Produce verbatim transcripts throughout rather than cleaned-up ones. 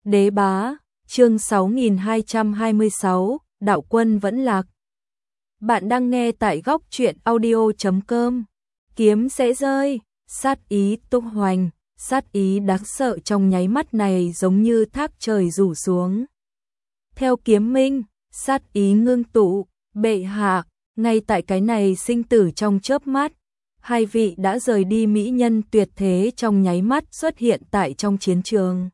Đế bá, chương sáu nghìn hai trăm hai mươi sáu, đạo quân vẫn lạc. Bạn đang nghe tại góc truyện audio chấm com. Kiếm sẽ rơi, sát ý tung hoành, sát ý đáng sợ trong nháy mắt này giống như thác trời rủ xuống. Theo kiếm minh, sát ý ngưng tụ, bệ hạ, ngay tại cái này sinh tử trong chớp mắt, hai vị đã rời đi mỹ nhân tuyệt thế trong nháy mắt xuất hiện tại trong chiến trường.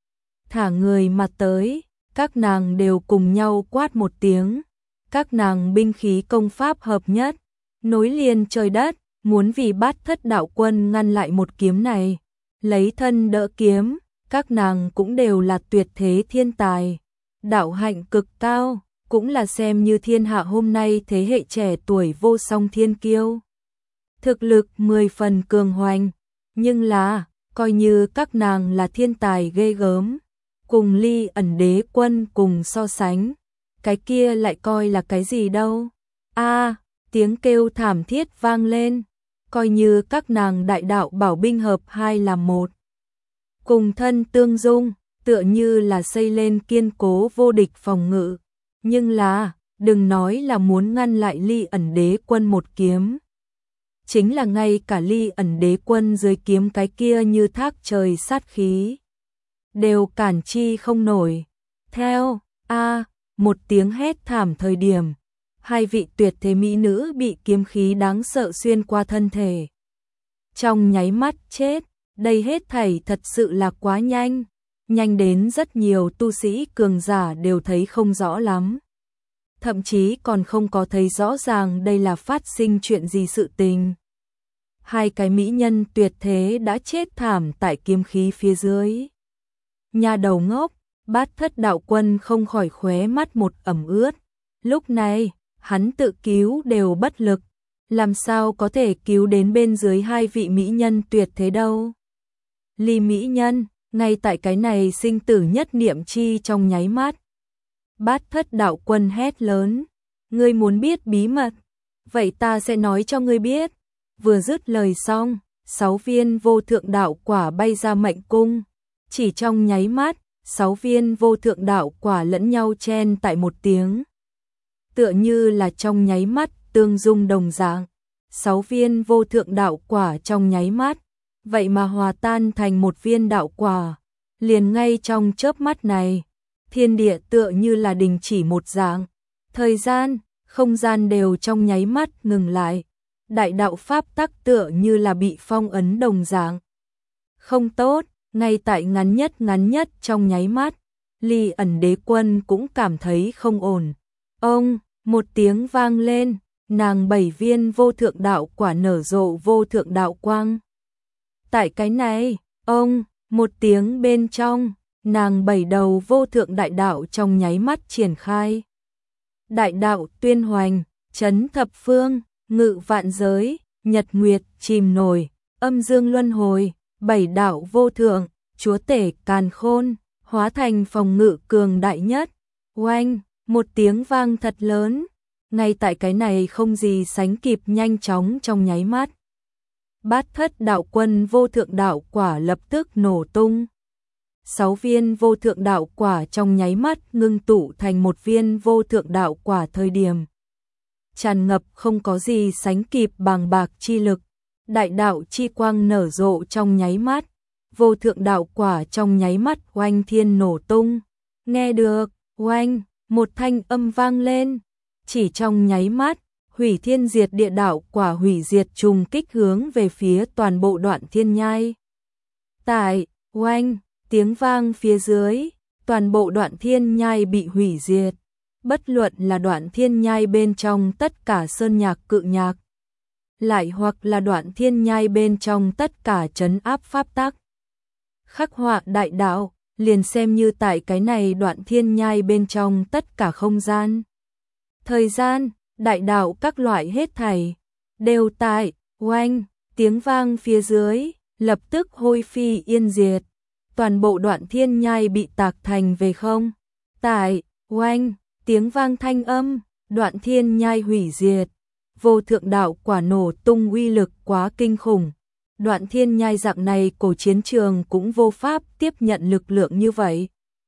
Thả người mà tới, các nàng đều cùng nhau quát một tiếng, các nàng binh khí công pháp hợp nhất, nối liền trời đất, muốn vì Bát Thất đạo quân ngăn lại một kiếm này, lấy thân đỡ kiếm, các nàng cũng đều là tuyệt thế thiên tài, đạo hạnh cực cao, cũng là xem như thiên hạ hôm nay thế hệ trẻ tuổi vô song thiên kiêu. Thực lực mười phần cường hoành, nhưng là, coi như các nàng là thiên tài ghê gớm, cùng Ly Ẩn Đế Quân cùng so sánh, cái kia lại coi là cái gì đâu. A, tiếng kêu thảm thiết vang lên, coi như các nàng đại đạo bảo binh hợp hai làm một, cùng thân tương dung, tựa như là xây lên kiên cố vô địch phòng ngự, nhưng là, đừng nói là muốn ngăn lại Ly Ẩn Đế Quân một kiếm. Chính là ngay cả Ly Ẩn Đế Quân dưới kiếm cái kia như thác trời sát khí, đều cản chi không nổi. Theo, a, một tiếng hét thảm thời điểm, hai vị tuyệt thế mỹ nữ bị kiếm khí đáng sợ xuyên qua thân thể. Trong nháy mắt chết, đây hết thảy thật sự là quá nhanh, nhanh đến rất nhiều tu sĩ cường giả đều thấy không rõ lắm. Thậm chí còn không có thấy rõ ràng đây là phát sinh chuyện gì sự tình. Hai cái mỹ nhân tuyệt thế đã chết thảm tại kiếm khí phía dưới. Nhà đầu ngốc, Bát Thất đạo quân không khỏi khóe mắt một ẩm ướt. Lúc này, hắn tự cứu đều bất lực, làm sao có thể cứu đến bên dưới hai vị mỹ nhân tuyệt thế đâu. Ly mỹ nhân, ngay tại cái này sinh tử nhất niệm chi trong nháy mắt. Bát Thất đạo quân hét lớn, ngươi muốn biết bí mật, vậy ta sẽ nói cho ngươi biết. Vừa dứt lời xong, sáu viên vô thượng đạo quả bay ra mệnh cung, chỉ trong nháy mắt, sáu viên vô thượng đạo quả lẫn nhau chen tại một tiếng. Tựa như là trong nháy mắt tương dung đồng dạng, sáu viên vô thượng đạo quả trong nháy mắt, vậy mà hòa tan thành một viên đạo quả, liền ngay trong chớp mắt này. Thiên địa tựa như là đình chỉ một dạng, thời gian, không gian đều trong nháy mắt ngừng lại, đại đạo pháp tắc tựa như là bị phong ấn đồng dạng. Không tốt, ngay tại ngắn nhất ngắn nhất trong nháy mắt, Ly Ẩn Đế Quân cũng cảm thấy không ổn. Ông, một tiếng vang lên, nàng bảy viên vô thượng đạo quả nở rộ vô thượng đạo quang. Tại cái này, ông, một tiếng bên trong, nàng bảy đầu vô thượng đại đạo trong nháy mắt triển khai. Đại đạo tuyên hoành, chấn thập phương, ngự vạn giới, nhật nguyệt chìm nổi, âm dương luân hồi, bảy đạo vô thượng, chúa tể càn khôn, hóa thành phòng ngự cường đại nhất. Oanh, một tiếng vang thật lớn, ngay tại cái này không gì sánh kịp nhanh chóng trong nháy mắt. Bát Thất đạo quân vô thượng đạo quả lập tức nổ tung. Sáu viên vô thượng đạo quả trong nháy mắt ngưng tụ thành một viên vô thượng đạo quả thời điểm. Tràn ngập không có gì sánh kịp bàng bạc chi lực, đại đạo chi quang nở rộ trong nháy mắt, vô thượng đạo quả trong nháy mắt oanh thiên nổ tung. Nghe được, oanh, một thanh âm vang lên, chỉ trong nháy mắt, hủy thiên diệt địa đạo quả hủy diệt trùng kích hướng về phía toàn bộ Đoạn Thiên Nhai. Tại, oanh, tiếng vang phía dưới, toàn bộ Đoạn Thiên Nhai bị hủy diệt, bất luận là Đoạn Thiên Nhai bên trong tất cả sơn nhạc cự nhạc, lại hoặc là Đoạn Thiên Nhai bên trong tất cả trấn áp pháp tắc, khắc họa đại đạo, liền xem như tại cái này Đoạn Thiên Nhai bên trong tất cả không gian, thời gian, đại đạo các loại hết thảy, đều tại, oanh, tiếng vang phía dưới, lập tức hôi phi yên diệt. Toàn bộ Đoạn Thiên Nhai bị tạc thành về không. Tại, oanh, tiếng vang thanh âm, Đoạn Thiên Nhai hủy diệt. Vô thượng đạo quả nổ tung uy lực quá kinh khủng. Đoạn Thiên Nhai dạng này cổ chiến trường cũng vô pháp tiếp nhận lực lượng như vậy.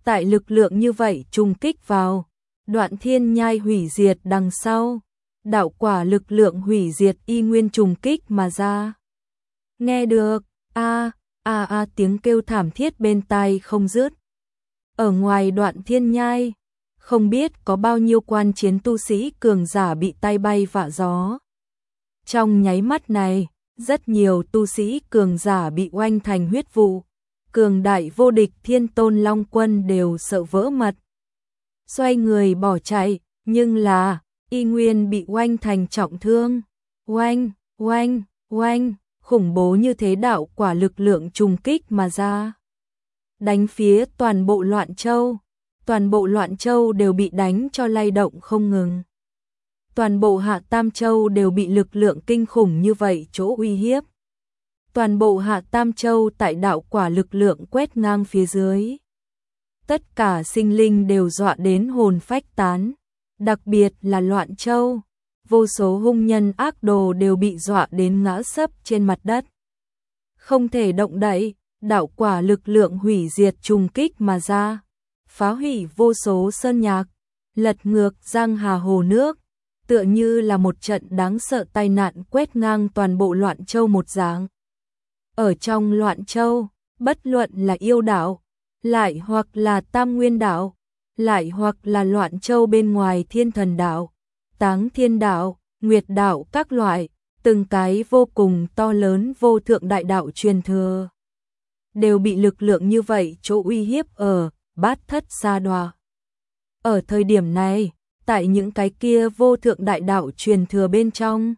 tại lực lượng như vậy trùng kích vào, Đoạn thiên nhai hủy diệt đằng sau, đạo quả lực lượng hủy diệt y nguyên trùng kích mà ra. Nghe được, a a a tiếng kêu thảm thiết bên tai không dứt. Ở ngoài Đoạn thiên nhai, không biết có bao nhiêu quan chiến tu sĩ cường giả bị tay bay vạ gió. Trong nháy mắt này, rất nhiều tu sĩ cường giả bị oanh thành huyết vụ, cường đại vô địch Thiên Tôn Long Quân đều sợ vỡ mật. Xoay người bỏ chạy, nhưng là, y nguyên bị oanh thành trọng thương. Oanh, oanh, oanh, khủng bố như thế đạo quả lực lượng trùng kích mà ra. Đánh phía toàn bộ Loạn Châu, toàn bộ Loạn Châu đều bị đánh cho lay động không ngừng. Toàn bộ Hạ Tam Châu đều bị lực lượng kinh khủng như vậy chỗ uy hiếp. Toàn bộ Hạ Tam Châu tại đạo quả lực lượng quét ngang phía dưới. Tất cả sinh linh đều dọa đến hồn phách tán, đặc biệt là Loạn Châu, vô số hung nhân ác đồ đều bị dọa đến ngã sấp trên mặt đất. Không thể động đậy, đạo quả lực lượng hủy diệt trùng kích mà ra, phá hủy vô số sơn nhạc, lật ngược giang hà hồ nước, tựa như là một trận đáng sợ tai nạn quét ngang toàn bộ Loạn Châu một dạng. Ở trong Loạn Châu, bất luận là yêu đảo, lại hoặc là Tam Nguyên đảo, lại hoặc là Loạn Châu bên ngoài Thiên Thần đảo, Táng Thiên đảo, Nguyệt đảo các loại, từng cái vô cùng to lớn vô thượng đại đạo truyền thừa, đều bị lực lượng như vậy chỗ uy hiếp ở Bát Thất Sa Đoa. Ở thời điểm này, tại những cái kia vô thượng đại đạo truyền thừa bên trong,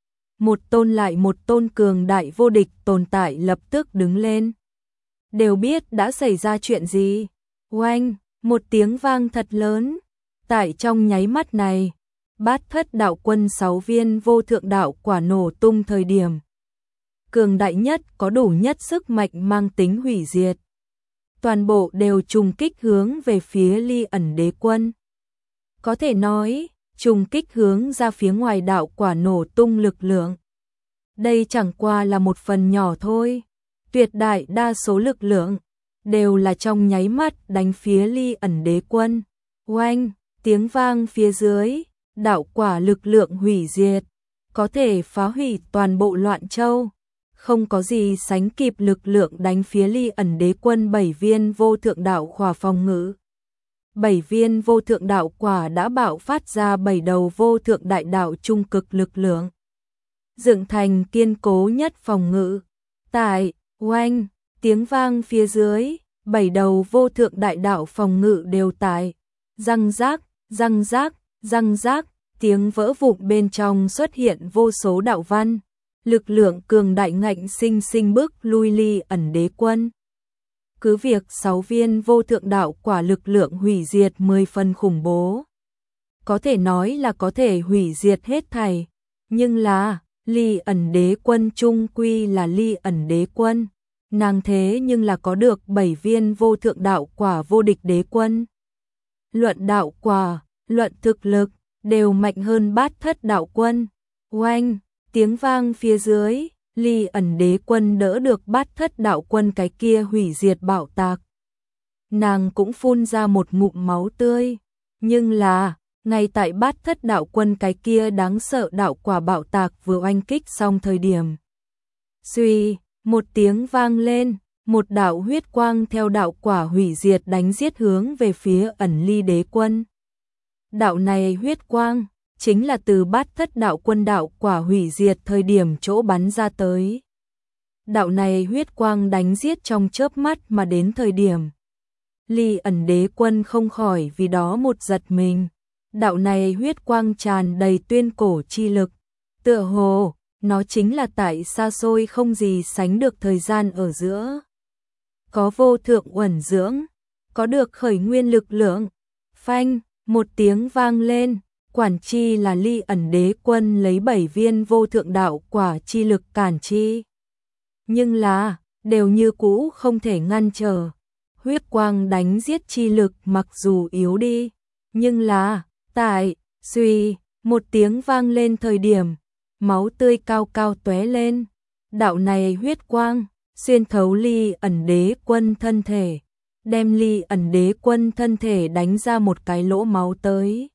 một tôn lại một tôn cường đại vô địch tồn tại lập tức đứng lên. Đều biết đã xảy ra chuyện gì. Oanh, một tiếng vang thật lớn. Tại trong nháy mắt này, Bát Thất đạo quân sáu viên vô thượng đạo quả nổ tung thời điểm. Cường đại nhất có đủ nhất sức mạnh mang tính hủy diệt. Toàn bộ đều trùng kích hướng về phía Ly Ẩn Đế Quân. Có thể nói, trùng kích hướng ra phía ngoài đạo quả nổ tung lực lượng. Đây chẳng qua là một phần nhỏ thôi. Tuyệt đại đa số lực lượng đều là trong nháy mắt đánh phía Ly Ẩn Đế Quân. Oanh, tiếng vang phía dưới, đạo quả lực lượng hủy diệt, có thể phá hủy toàn bộ Loạn Châu. Không có gì sánh kịp lực lượng đánh phía Ly Ẩn Đế Quân bảy viên vô thượng đạo quả phòng ngự. Bảy viên vô thượng đạo quả đã bạo phát ra bảy đầu vô thượng đại đạo trung cực lực lượng, dựng thành kiên cố nhất phòng ngự. Tại oanh, tiếng vang phía dưới, bảy đầu vô thượng đại đạo phòng ngự đều tại răng rác, răng rác, răng rác, tiếng vỡ vụn bên trong xuất hiện vô số đạo văn, lực lượng cường đại ngạnh sinh sinh bước lui Ly Ẩn Đế Quân. Cứ việc sáu viên vô thượng đạo quả lực lượng hủy diệt mười phần khủng bố, có thể nói là có thể hủy diệt hết thảy, nhưng là Ly Ẩn Đế Quân trung quy là Ly Ẩn Đế Quân, nàng thế nhưng là có được bảy viên vô thượng đạo quả vô địch đế quân. Luận đạo quả, luận thực lực, đều mạnh hơn Bát Thất đạo quân. Oanh, tiếng vang phía dưới, Ly Ẩn Đế Quân đỡ được Bát Thất đạo quân cái kia hủy diệt bạo tạc. Nàng cũng phun ra một ngụm máu tươi, nhưng là ngay tại Bát Thất đạo quân cái kia đáng sợ đạo quả bạo tạc vừa oanh kích xong thời điểm. Suy, một tiếng vang lên, một đạo huyết quang theo đạo quả hủy diệt đánh giết hướng về phía Ẩn Ly Đế Quân. Đạo này huyết quang, chính là từ Bát Thất đạo quân đạo quả hủy diệt thời điểm chỗ bắn ra tới. Đạo này huyết quang đánh giết trong chớp mắt mà đến thời điểm. Ly Ẩn Đế Quân không khỏi vì đó một giật mình. Đạo này huyết quang tràn đầy tuyên cổ chi lực, tựa hồ nó chính là tại xa xôi không gì sánh được thời gian ở giữa. Có vô thượng uẩn dưỡng, có được khởi nguyên lực lượng. Phanh, một tiếng vang lên, quản chi là Ly Ẩn Đế Quân lấy bảy viên vô thượng đạo quả chi lực cản chi. Nhưng là, đều như cũ không thể ngăn trở. Huyết quang đánh giết chi lực mặc dù yếu đi, nhưng là tại, suy, một tiếng vang lên thời điểm, máu tươi cao cao tóe lên. Đạo này huyết quang, xuyên thấu Ly Ẩn Đế Quân thân thể, đem Ly Ẩn Đế Quân thân thể đánh ra một cái lỗ máu tới.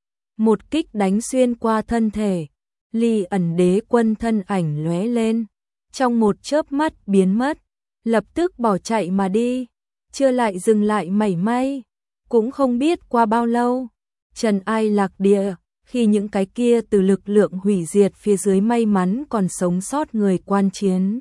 Một kích đánh xuyên qua thân thể, Ly Ẩn Đế Quân thân ảnh lóe lên, trong một chớp mắt biến mất, lập tức bỏ chạy mà đi, chưa lại dừng lại mảy may. Cũng không biết qua bao lâu, Trần Ai Lạc Địa, khi những cái kia từ lực lượng hủy diệt phía dưới may mắn còn sống sót người quan chiến,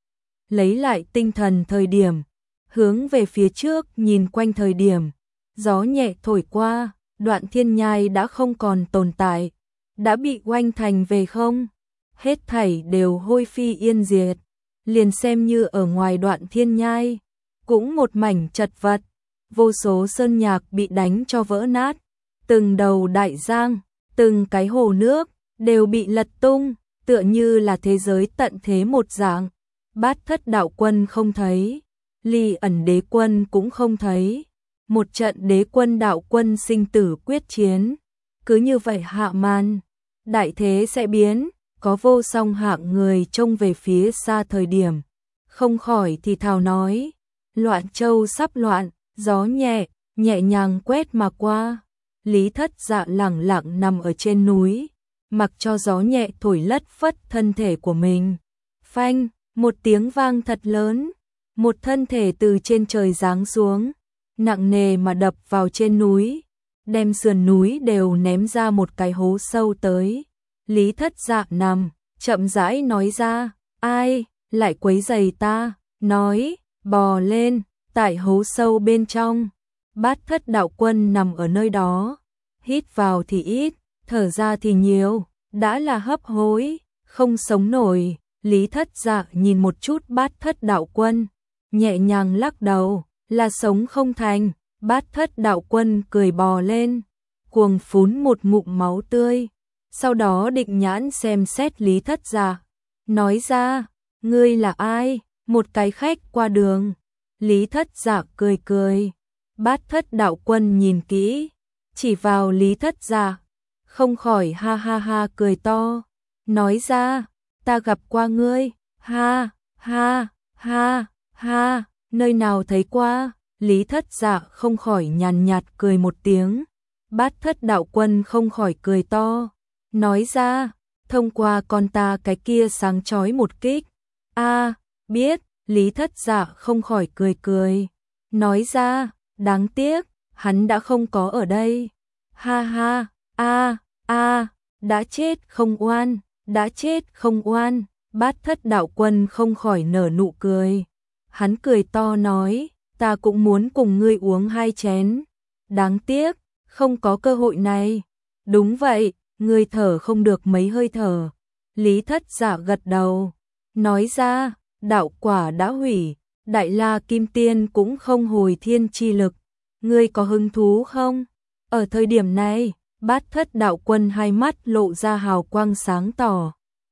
lấy lại tinh thần thời điểm, hướng về phía trước nhìn quanh thời điểm, gió nhẹ thổi qua, Đoạn Thiên Nhai đã không còn tồn tại, đã bị oanh thành về không, hết thảy đều hôi phi yên diệt, liền xem như ở ngoài Đoạn Thiên Nhai, cũng một mảnh chật vật, vô số sơn nhạc bị đánh cho vỡ nát, từng đầu đại giang, từng cái hồ nước đều bị lật tung, tựa như là thế giới tận thế một dạng. Bát Thất Đạo Quân không thấy, Ly Ẩn Đế Quân cũng không thấy. Một trận Đế Quân Đạo Quân sinh tử quyết chiến, cứ như vậy hạ màn, đại thế sẽ biến, có vô song hạng người trông về phía xa thời điểm, không khỏi thì thào nói, loạn châu sắp loạn, gió nhẹ, nhẹ nhàng quét mà qua. Lý Thất Dạ lẳng lặng nằm ở trên núi, mặc cho gió nhẹ thổi lất phất thân thể của mình. Phanh, một tiếng vang thật lớn, một thân thể từ trên trời giáng xuống, nặng nề mà đập vào trên núi, đem sườn núi đều ném ra một cái hố sâu tới. Lý Thất Dạ nằm, chậm rãi nói ra, ai, lại quấy rầy ta, nói, bò lên, tại hố sâu bên trong. Bát Thất Đạo Quân nằm ở nơi đó, hít vào thì ít, thở ra thì nhiều, đã là hấp hối, không sống nổi. Lý Thất Dạ nhìn một chút Bát Thất Đạo Quân, nhẹ nhàng lắc đầu, là sống không thành. Bát Thất Đạo Quân cười bò lên, cuồng phún một ngụm máu tươi, sau đó định nhãn xem xét Lý Thất Dạ, nói ra, ngươi là ai, một cái khách qua đường. Lý Thất Dạ cười cười, Bát Thất Đạo Quân nhìn kỹ, chỉ vào Lý Thất Dạ, không khỏi ha ha ha cười to, nói ra, ta gặp qua ngươi, ha, ha, ha, ha, nơi nào thấy qua. Lý Thất Dạ không khỏi nhàn nhạt cười một tiếng, Bát Thất Đạo Quân không khỏi cười to, nói ra, thông qua con ta cái kia sáng chói một kích. A, biết. Lý Thất Dạ không khỏi cười cười, nói ra, đáng tiếc, hắn đã không có ở đây. Ha ha, a, a, đã chết không oan, đã chết không oan. Bát Thất Đạo Quân không khỏi nở nụ cười, hắn cười to nói, ta cũng muốn cùng ngươi uống hai chén, đáng tiếc, không có cơ hội này. Đúng vậy, ngươi thở không được mấy hơi thở. Lý Thất Dạ gật đầu, nói ra, đạo quả đã hủy, Đại La Kim Tiên cũng không hồi thiên chi lực, ngươi có hứng thú không? Ở thời điểm này, Bát Thất Đạo Quân hai mắt lộ ra hào quang sáng tỏ.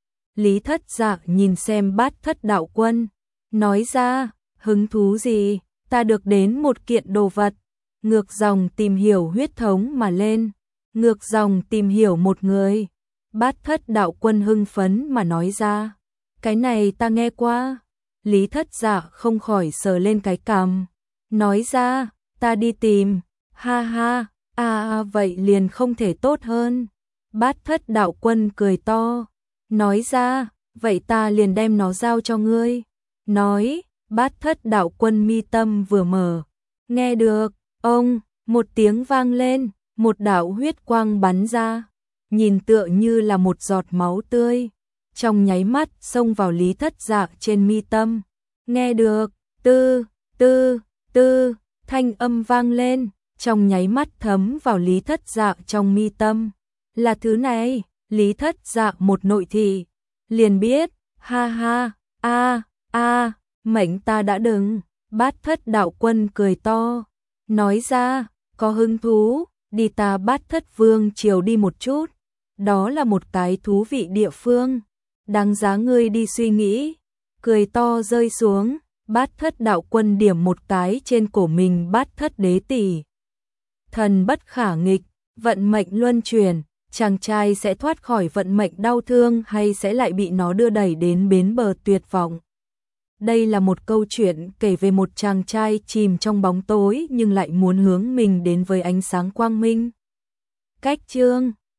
Lý Thất Dạ nhìn xem Bát Thất Đạo Quân, nói ra, hứng thú gì? Ta được đến một kiện đồ vật, ngược dòng tìm hiểu huyết thống mà lên, ngược dòng tìm hiểu một người. Bát Thất Đạo Quân hưng phấn mà nói ra, cái này ta nghe qua. Lý Thất Dạ không khỏi sờ lên cái cằm, nói ra, ta đi tìm, ha ha, à, à vậy liền không thể tốt hơn. Bát Thất Đạo Quân cười to, nói ra, vậy ta liền đem nó giao cho ngươi. Nói, Bát Thất Đạo Quân mi tâm vừa mở, nghe được, ông, một tiếng vang lên, một đạo huyết quang bắn ra, nhìn tựa như là một giọt máu tươi, trong nháy mắt xông vào Lý Thất Dạ trên mi tâm. Nghe được, tư, tư, tư, thanh âm vang lên, trong nháy mắt thấm vào Lý Thất Dạ trong mi tâm. Là thứ này. Lý Thất Dạ một nội thị, liền biết, ha ha, a, a, mệnh ta đã đừng. Bát Thất Đạo Quân cười to, nói ra, có hứng thú, đi ta Bát Thất Vương triều đi một chút, đó là một cái thú vị địa phương, đáng giá ngươi đi suy nghĩ. Cười to rơi xuống, Bát Thất Đạo Quân điểm một cái trên cổ mình Bát Thất Đế tỷ. Thần bất khả nghịch, vận mệnh luân chuyển, chàng trai sẽ thoát khỏi vận mệnh đau thương hay sẽ lại bị nó đưa đẩy đến bến bờ tuyệt vọng. Đây là một câu chuyện kể về một chàng trai chìm trong bóng tối nhưng lại muốn hướng mình đến với ánh sáng quang minh. Cách chương